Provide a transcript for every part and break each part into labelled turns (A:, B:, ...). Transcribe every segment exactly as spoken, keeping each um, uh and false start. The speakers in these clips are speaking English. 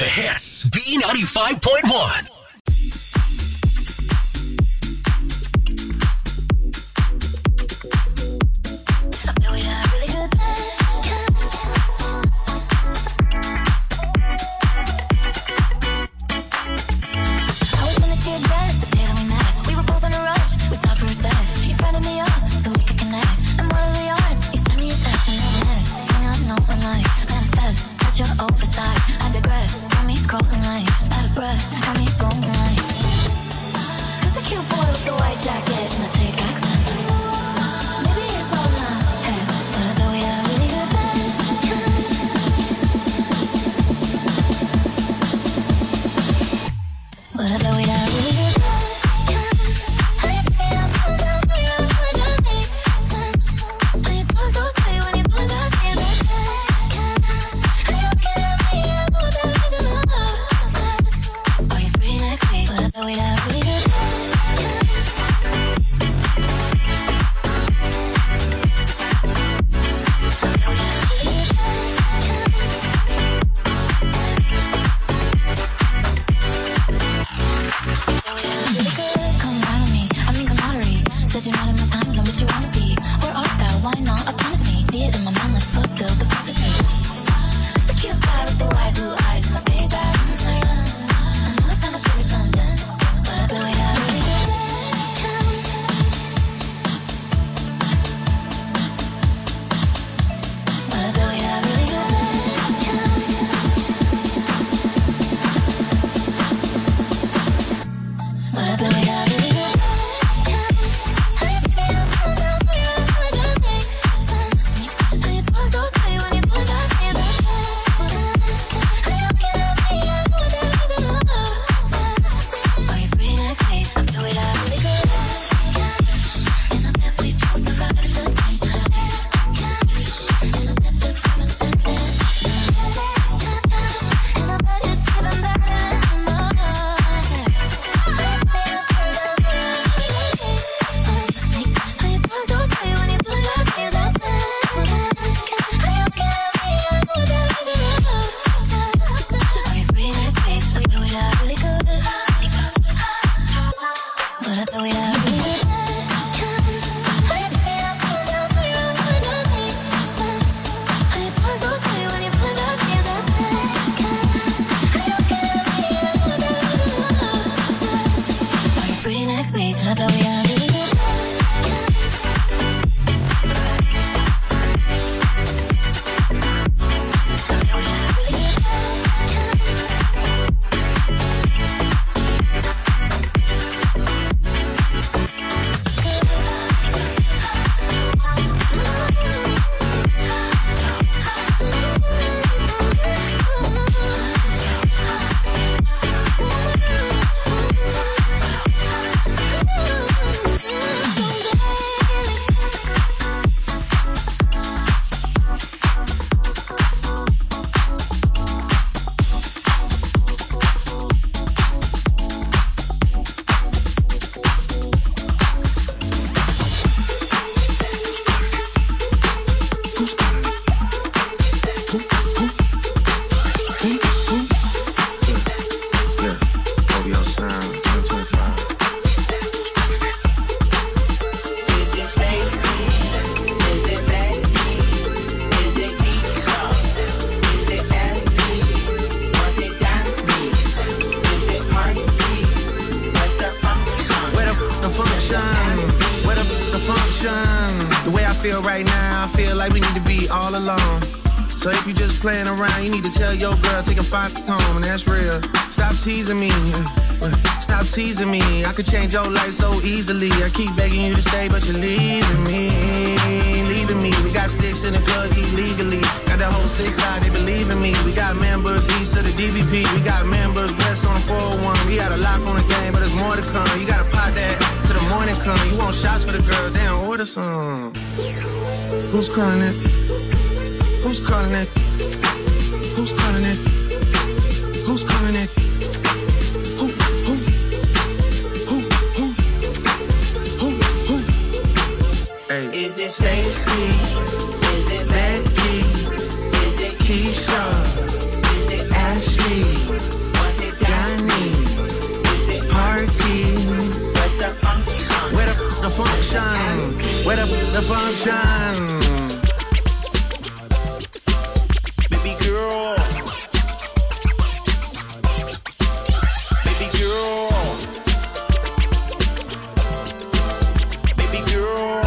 A: the hits. B ninety-five point one.
B: The way I feel right now, I feel like we need to be all alone. So if you just playing around, you need to tell your girl, take a five home, and that's real. Stop teasing me, stop teasing me. I could change your life so easily. I keep begging you to stay, but you're leaving me, leaving me. We got sticks in the club illegally. Got the whole six side, they believe in me. We got members east of the D V P. We got members west on the four oh one. We got a lock on the game, but there's more to come. You gotta pot that till the morning come. You want shots for the girl, damn, order some. Who's calling it? Who's calling it? Who's calling it? Who's calling it? Who, who, who, who, who, who? Hey. Is it Stacy? Is it Becky? Is it Keisha? Is it Ashley? where the, the function?
C: Baby girl. Baby girl. Baby girl.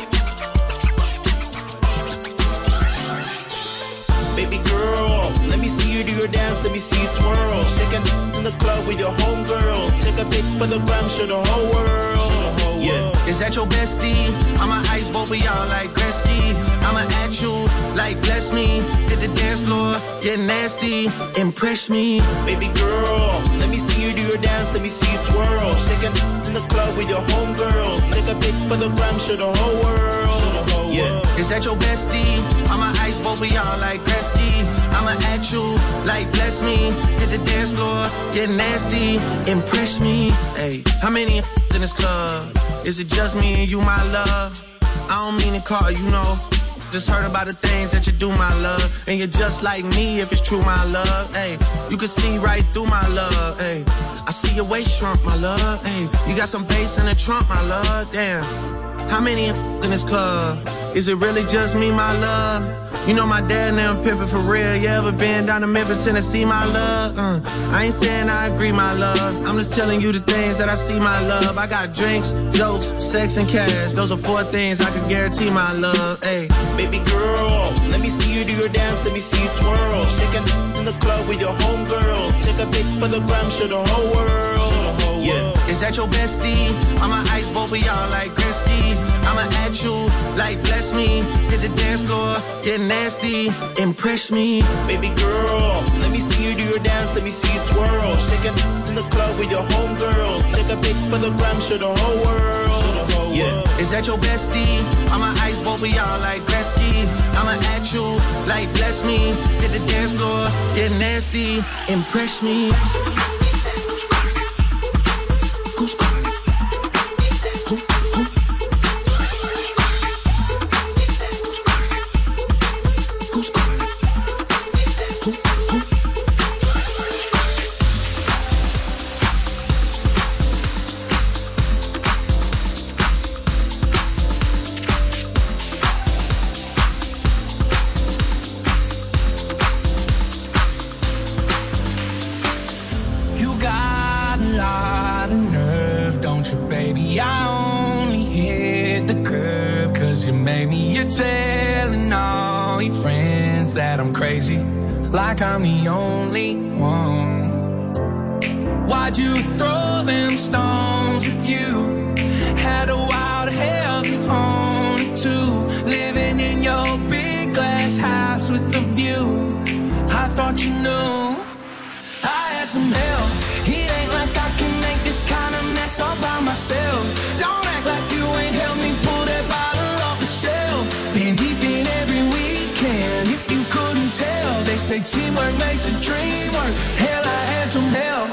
C: Baby girl, let me see you do your dance, let me see you twirl. Shaking in the club with your homegirls. Take a pic for the gram, show the whole world. Yeah.
B: Is that your bestie? I'ma ice both of y'all like Gretzky. I'ma at you like bless me. Hit the dance floor, get nasty, impress me.
C: Baby girl, let me see you do your dance, let me see you twirl. Shaking in the club with your homegirls. Take a pic for the gram, show the whole world. Yeah.
B: Is that your bestie? I'ma ice both of y'all like Gretzky. I'ma at you like bless me. Hit the dance floor, get nasty, impress me. Hey, how many in this club? Is it just me and you, my love? I don't mean to call you, know. Just heard about the things that you do, my love. And you're just like me if it's true, my love. Hey, you can see right through my love. Hey, I see your waist shrunk, my love. Hey, you got some bass in the trunk, my love. Damn. How many in this club? Is it really just me, my love? You know my dad now pimping for real. You ever been down to Memphis, Tennessee, my love? Uh, I ain't saying I agree, my love. I'm just telling you the things that I see, my love. I got drinks, jokes, sex, and cash. Those are four things I can guarantee, my love. Hey,
C: baby girl, let me see you do your dance, let me see you twirl. Shaking in the club with your homegirls. Take a pic for the gram, show the whole world. Yeah.
B: Is that your bestie? I'ma ice both of y'all like Gretzky. I'ma at you like bless me. Hit the dance floor, get nasty, impress me.
C: Baby girl, let me see you do your dance, let me see you twirl. Shaking in the club with your homegirls. Take a pic for the gram, show the whole world. Yeah.
B: Is that your bestie? I'ma ice both of y'all like Gretzky. I'ma at you like bless me. Hit the dance floor, get nasty, impress me. Who's calling? Who, who? Who's calling? Who, who?
D: You got a lot of nerve, don't you, baby? I only hit the curb 'cause you made me. You're telling all your friends that I'm crazy, like I'm the only one. Why'd you throw them stones if you had a wild hell you owned too? Living in your big glass house with a view. I thought you knew I had some help. It ain't like I can make this kind of mess all by myself. Don't act like you ain't helped me pull that bottle off the shelf. Been deep in every weekend, if you couldn't tell. They say teamwork makes a dream work. Hell, I had some help.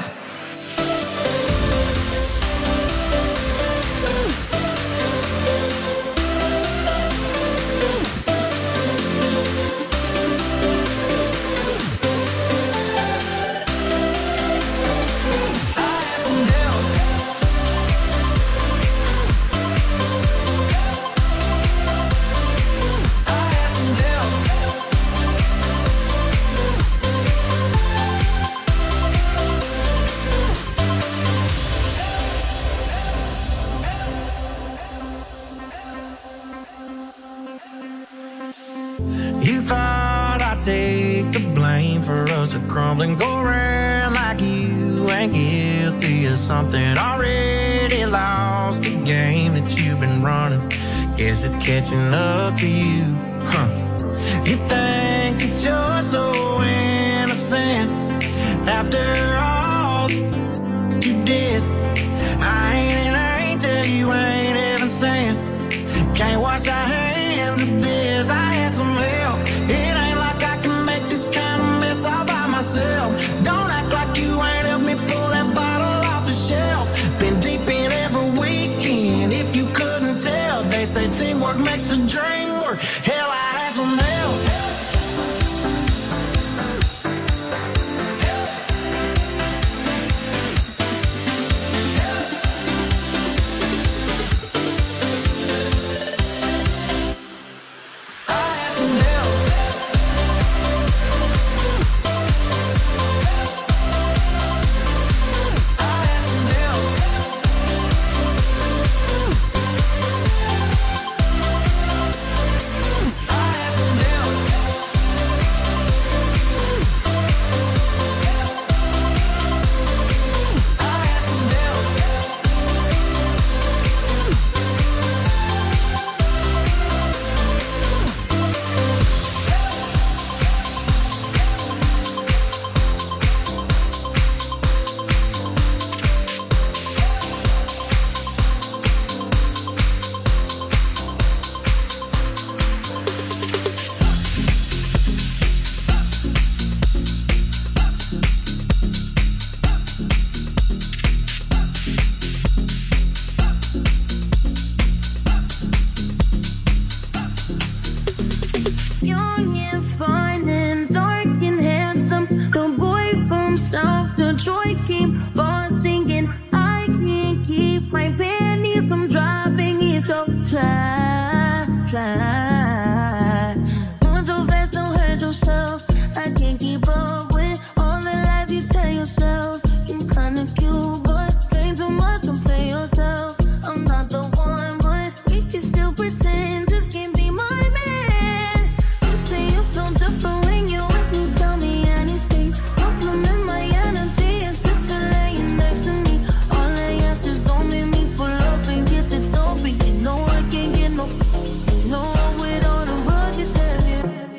B: You thought I'd take the blame for us to crumble and go around like you ain't guilty of something. Already lost the game that you've been running. Guess it's catching up to you, huh? You think that you're so innocent after all you did. I ain't an angel, you ain't even saying. Can't wash our hands of this. I had some help. It ain't like I can make this kind of mess all by myself. Don't act like you ain't helped me pull that bottle off the shelf. Been deep in every weekend, if you couldn't tell. They say teamwork makes the dream work. Hell, I had some help.
E: from South Detroit keep on singing. I can't keep my panties from dropping. It's so fly, fly. Moving so fast, don't hurt yourself. I can't keep up with all the lies you tell yourself. You kinda cute, but ain't too much, don't play yourself. I'm not the one, but we can still pretend this can't be my man. You say you feel different when you with me, tell me anything. Compliment my energy, it's different laying next to me. All I ask is don't make me pull up and get the dope. And you know I can't get no, no with all the rug is heavy.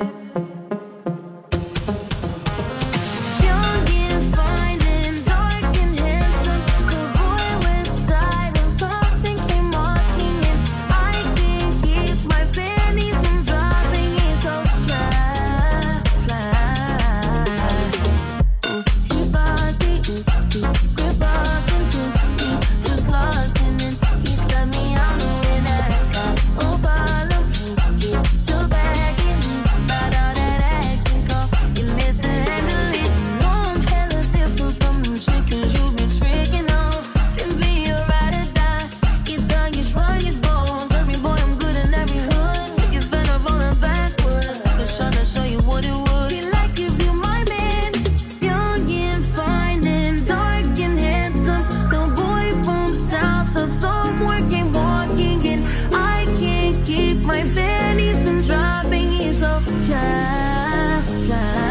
E: Young and fine and dark and handsome, the boy with side of thoughts and came walking in. I can't keep my panties from dropping. It's so fly, fly. Ooh, he bossy, ooh, he grip up into me, just lost in it. He stuck me on the way that I got. Oh, bottom, get to back in me, about all that action call. You missed to handle it. You know I'm hella different from them chickens you been tricking on. Can be a ride or die. Get done, get strong, get bold. Every boy, I'm good in every hood. Make it fed up rolling backwards. Just trying to show you what it would be like if you my man. Young and fine and dark and handsome, the boy from South, the somewhere came walking in. I can't keep my panties from dropping. He's so fly, fly.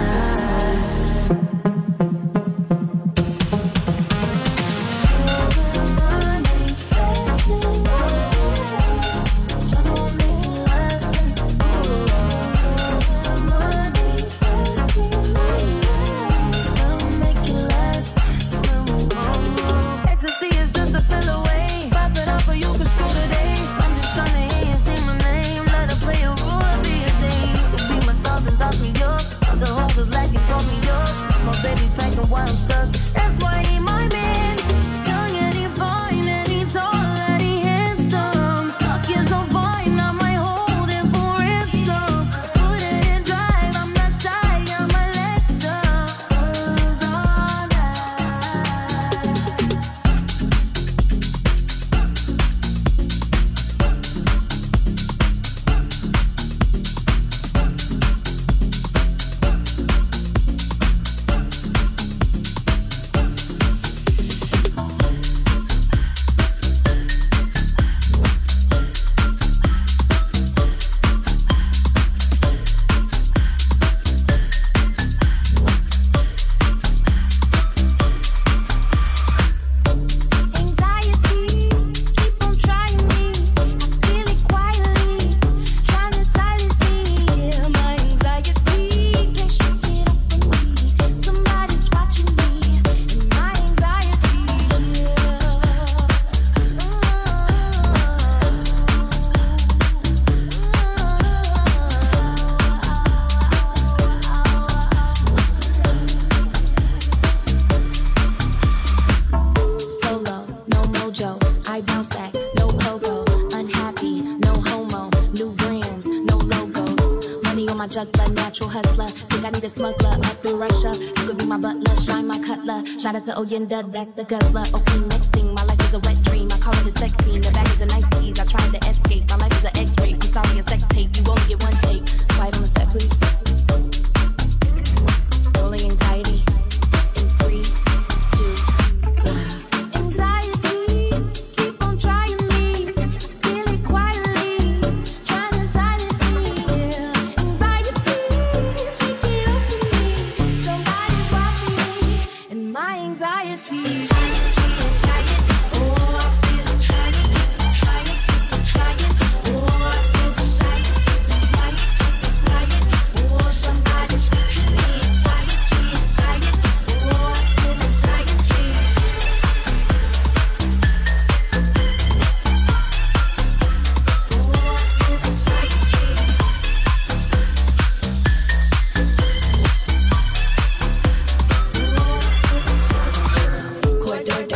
E: Ecstasy is just a pill away. Pop it up or you can screw today. I'm just trying to hear you say my name. Let her play a role, be a Jane. Could be my toss and toss me up. Other holders like you call me up. My baby packing while I'm stuck. That's why he my man. Young and he fine and he tall and he handsome. Talking so fine, I might hold it for ransom. Put it in drive, I'm not shy, I'm a lecture. Cause all night. Anxiety, keep on trying me. I feel it quietly, trying to silence me. Yeah, my anxiety can't shake it off from me. Somebody's watching me, and my anxiety. Solo, no mojo. I bounce back, no pogo. Unhappy, no homo. New brands, no logos. Money on my juggler, natural hustler. Think I need a smuggler up in Russia. You could be my butler, shine my cutler. Shout out to Oyenda, that's the guzzler. Okay, next thing, my life is a wet dream. I call it a sex scene. The bag is a nice tease. I tried to escape. My life is an X-ray. I'm sorry, a sex tape. You only get one take. Quiet on the set, please. Rolling anxiety. In three, two, one. Anxiety, keep on trying me. Feel it quietly, trying to silence me. Yeah. Anxiety, shake it off from me. Somebody's watching me, and my anxiety. Anxiety, anxiety. Oh, I feel it trying, keep on trying, keep on trying. Oh, I feel the silence, keep on flying, keep on flying. Oh, somebody's watching me. Anxiety, anxiety. Oh, I feel anxiety. Corridor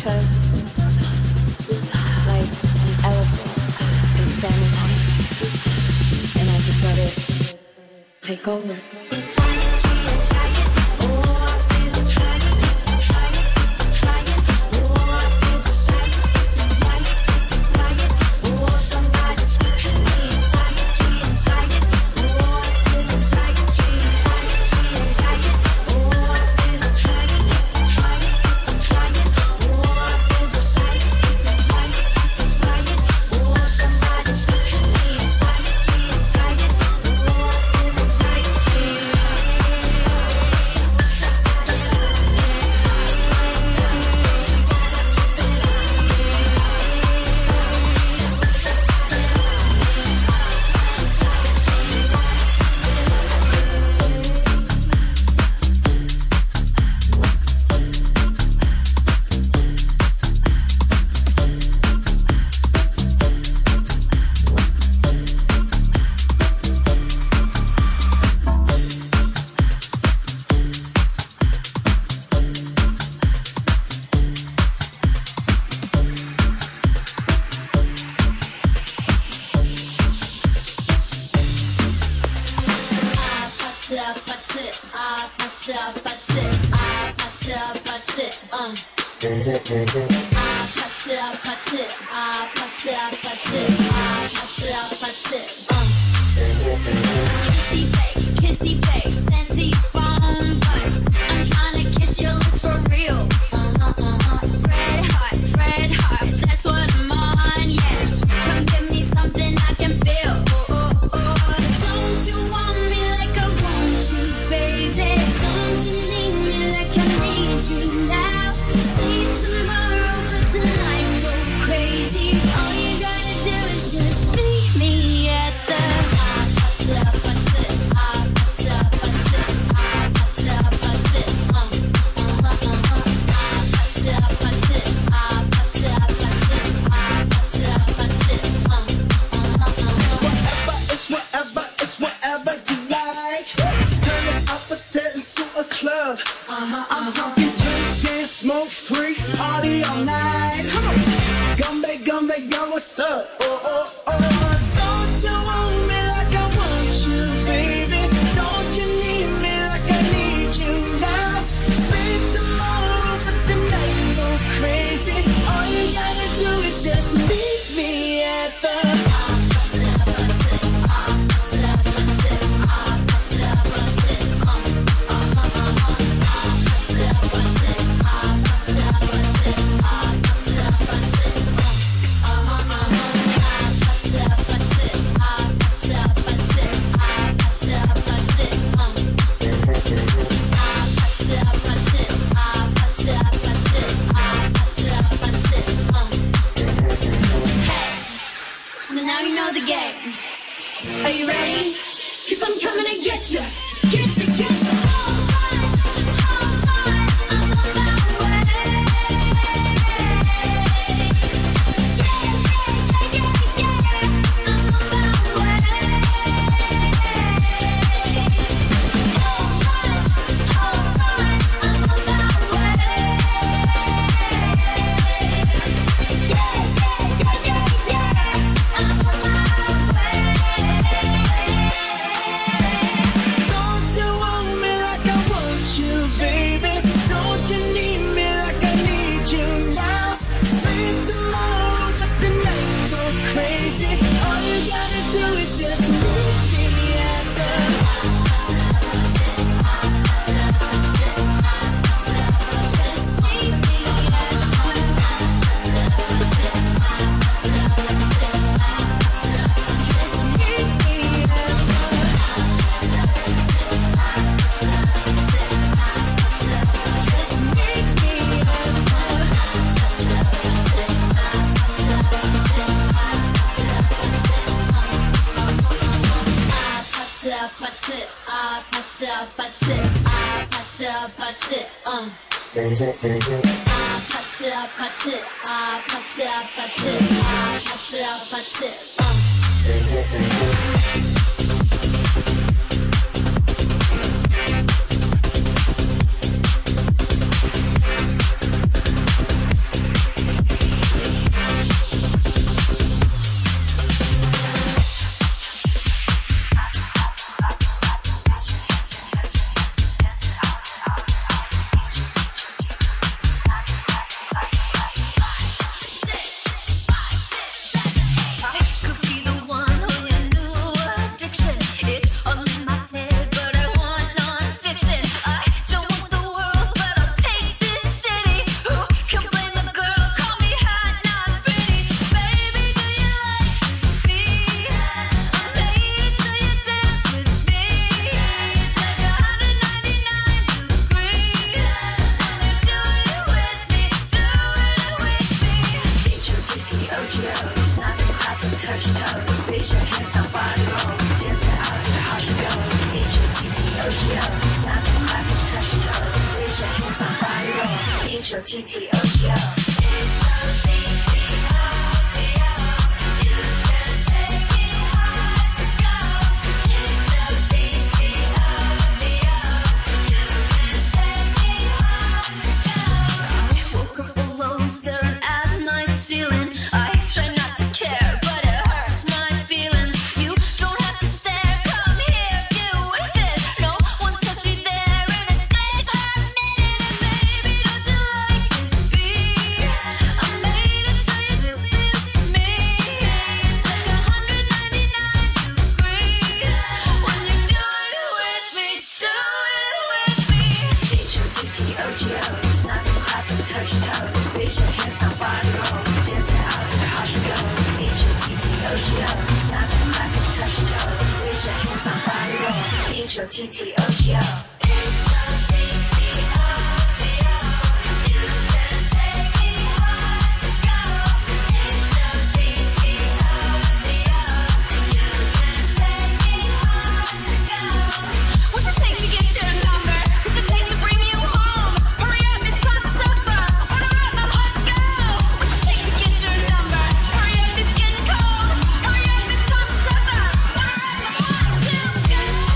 E: chest like an elephant and standing on it. And I just let it take over. T T O G O. H O T T O G O. You can take me hard to go. H O T T O G O. You can take me hard to go. I woke up alone, staring at my ceiling. I try not to care, but it hurts my feelings. You don't have to stare, come here, get with it. No one's supposed to be there in a day for a minute. And baby, don't you like this beat? I made it so you missed me. It's like one hundred ninety-nine degrees when you do it with me, do it with me. H O T T O G O, snap, clap, and touch toes. Raise your hands, now body roll. Dance it out, they're hard to go. H O T T O G O, snap, clap, and touch toes. Raise your hands, now body roll. H O T T O G O. H O T T O G O. You can take me hard to go. H O T T O G O. You can take me hard to go. What's it take to get your number? What's it take to bring you home? Hurry up, it's time for supper. Order up, I'm hot to go. What's it take to get your number? Hurry up, it's getting cold. Hurry up, it's time for supper. Order up, I'm hot to go.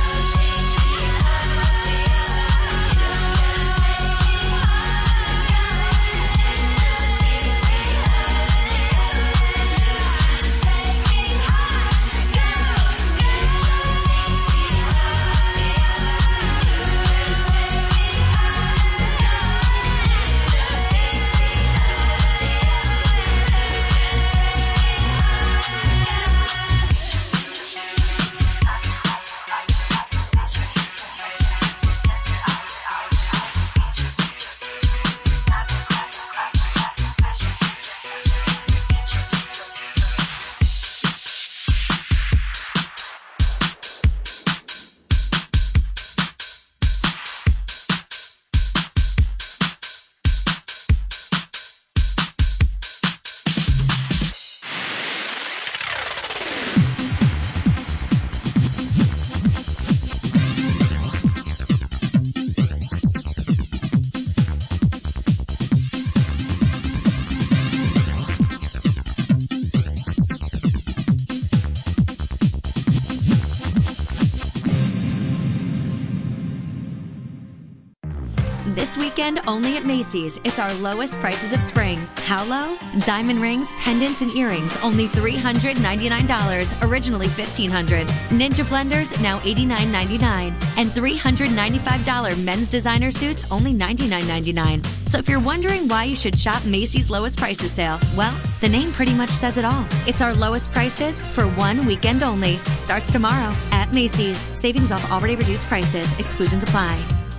F: This weekend, only at Macy's, it's our lowest prices of spring. How low? Diamond rings, pendants, and earrings, only three hundred ninety-nine dollars, originally fifteen hundred dollars. Ninja blenders, now eighty-nine ninety-nine. And three hundred ninety-five dollars men's designer suits, only ninety-nine ninety-nine. So if you're wondering why you should shop Macy's lowest prices sale, well, the name pretty much says it all. It's our lowest prices for one weekend only. Starts tomorrow at Macy's. Savings off already reduced prices. Exclusions apply.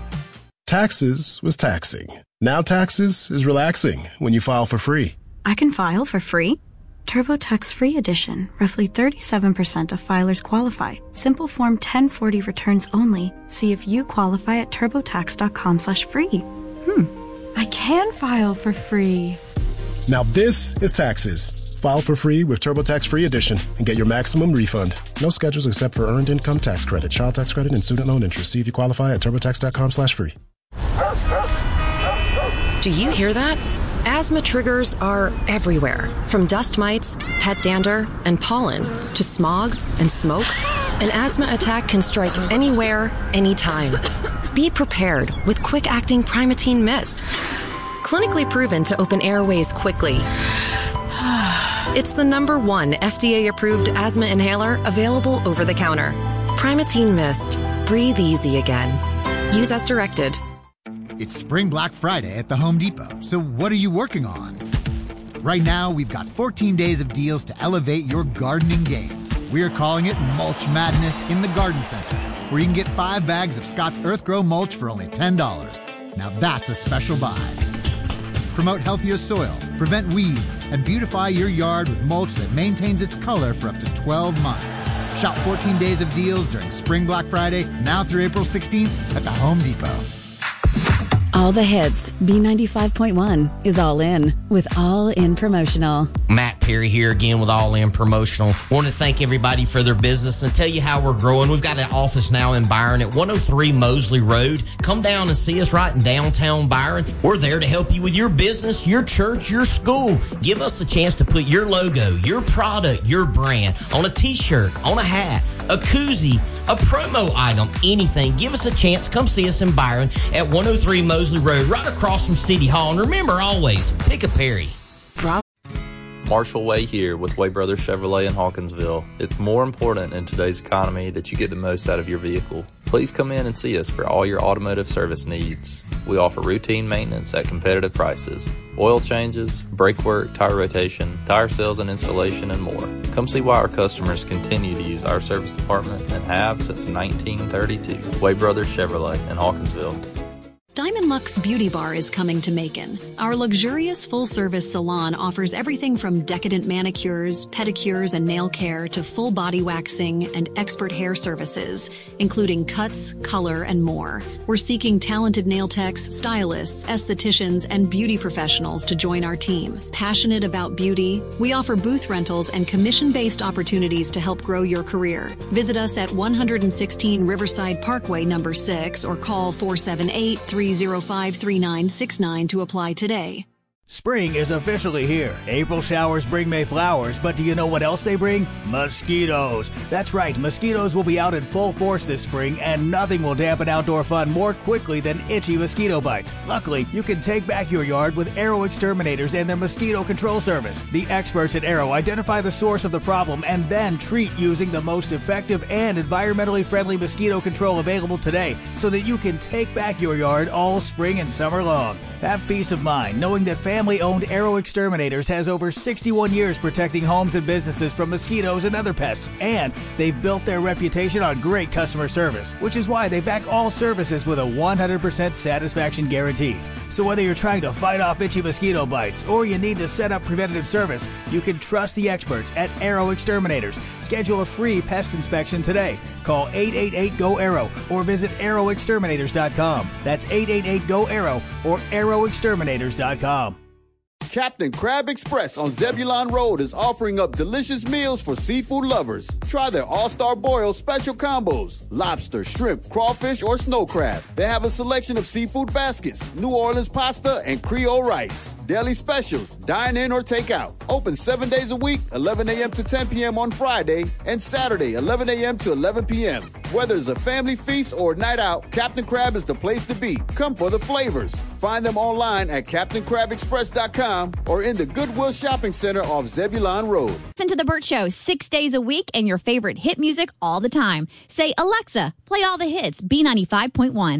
G: Taxes was taxing. Now taxes is relaxing when you file for free.
H: I can file for free? TurboTax Free Edition. Roughly thirty-seven percent of filers qualify. Simple Form ten forty returns only. See if you qualify at turbotax.com slash free. Hmm. I can file for free.
G: Now this is taxes. File for free with TurboTax Free Edition and get your maximum refund. No schedules except for earned income tax credit, child tax credit, and student loan interest. See if you qualify at turbotax.com slash free.
I: Do you hear that? Asthma triggers are everywhere, from dust mites, pet dander, and pollen, to smog and smoke. An asthma attack can strike anywhere, anytime. Be prepared with quick-acting Primatene Mist. Clinically proven to open airways quickly. It's the number one F D A-approved asthma inhaler available over the counter. Primatene Mist. Breathe easy again. Use as directed.
J: It's Spring Black Friday at the Home Depot, so what are you working on? Right now, we've got fourteen days of deals to elevate your gardening game. We're calling it Mulch Madness in the Garden Center, where you can get five bags of Scott's Earthgrow mulch for only ten dollars. Now that's a special buy. Promote healthier soil, prevent weeds, and beautify your yard with mulch that maintains its color for up to twelve months. Shop fourteen days of deals during Spring Black Friday, now through April sixteenth at the Home Depot.
K: All the hits. B ninety-five point one is all in with All In Promotional.
L: Matt Perry here again with All In Promotional. Want to thank everybody for their business and tell you how we're growing. We've got an office now in Byron at one oh three Mosley Road. Come down and see us right in downtown Byron. We're there to help you with your business, your church, your school. Give us a chance to put your logo, your product, your brand on a t-shirt, on a hat, a koozie, a promo item, anything. Give us a chance. Come see us in Byron at one oh three Mosley Road, right across from City Hall. And remember, always, pick a Perry.
M: Marshall Way here with Way Brothers Chevrolet in Hawkinsville. It's more important in today's economy that you get the most out of your vehicle. Please come in and see us for all your automotive service needs. We offer routine maintenance at competitive prices, oil changes, brake work, tire rotation, tire sales and installation, and more. Come see why our customers continue to use our service department and have since nineteen thirty-two. Way Brothers Chevrolet in Hawkinsville.
N: Diamond Luxe Beauty Bar is coming to Macon. Our luxurious full-service salon offers everything from decadent manicures, pedicures, and nail care to full body waxing and expert hair services, including cuts, color, and more. We're seeking talented nail techs, stylists, estheticians, and beauty professionals to join our team. Passionate about beauty, we offer booth rentals and commission-based opportunities to help grow your career. Visit us at one sixteen Riverside Parkway, number six, or call four seven eight, three oh five, three nine six nine to apply today.
O: Spring is officially here. April showers bring May flowers, but do you know what else they bring? Mosquitoes. That's right, mosquitoes will be out in full force this spring, and nothing will dampen outdoor fun more quickly than itchy mosquito bites. Luckily, you can take back your yard with Arrow Exterminators and their mosquito control service. The experts at Arrow identify the source of the problem and then treat using the most effective and environmentally friendly mosquito control available today, so that you can take back your yard all spring and summer long. Have peace of mind knowing that family-owned Arrow Exterminators has over sixty-one years protecting homes and businesses from mosquitoes and other pests, and they've built their reputation on great customer service, which is why they back all services with a one hundred percent satisfaction guarantee. So whether you're trying to fight off itchy mosquito bites or you need to set up preventative service, you can trust the experts at Arrow Exterminators. Schedule a free pest inspection today. Call eight eight eight, G O, ARROW or visit arrow exterminators dot com. That's eight eight eight, G O, ARROW or arrow exterminators dot com.
P: Captain Crab Express on Zebulon Road is offering up delicious meals for seafood lovers. Try their All-Star Boil special combos. Lobster, shrimp, crawfish, or snow crab. They have a selection of seafood baskets, New Orleans pasta, and Creole rice. Daily specials, dine in or take out. Open seven days a week, eleven a.m. to ten p.m. on Friday, and Saturday, eleven a.m. to eleven p.m. Whether it's a family feast or a night out, Captain Crab is the place to be. Come for the flavors. Find them online at captain crab express dot com or in the Goodwill Shopping Center off Zebulon Road.
Q: Listen to The Burt Show six days a week and your favorite hit music all the time. Say, Alexa, play all the hits, B ninety-five point one.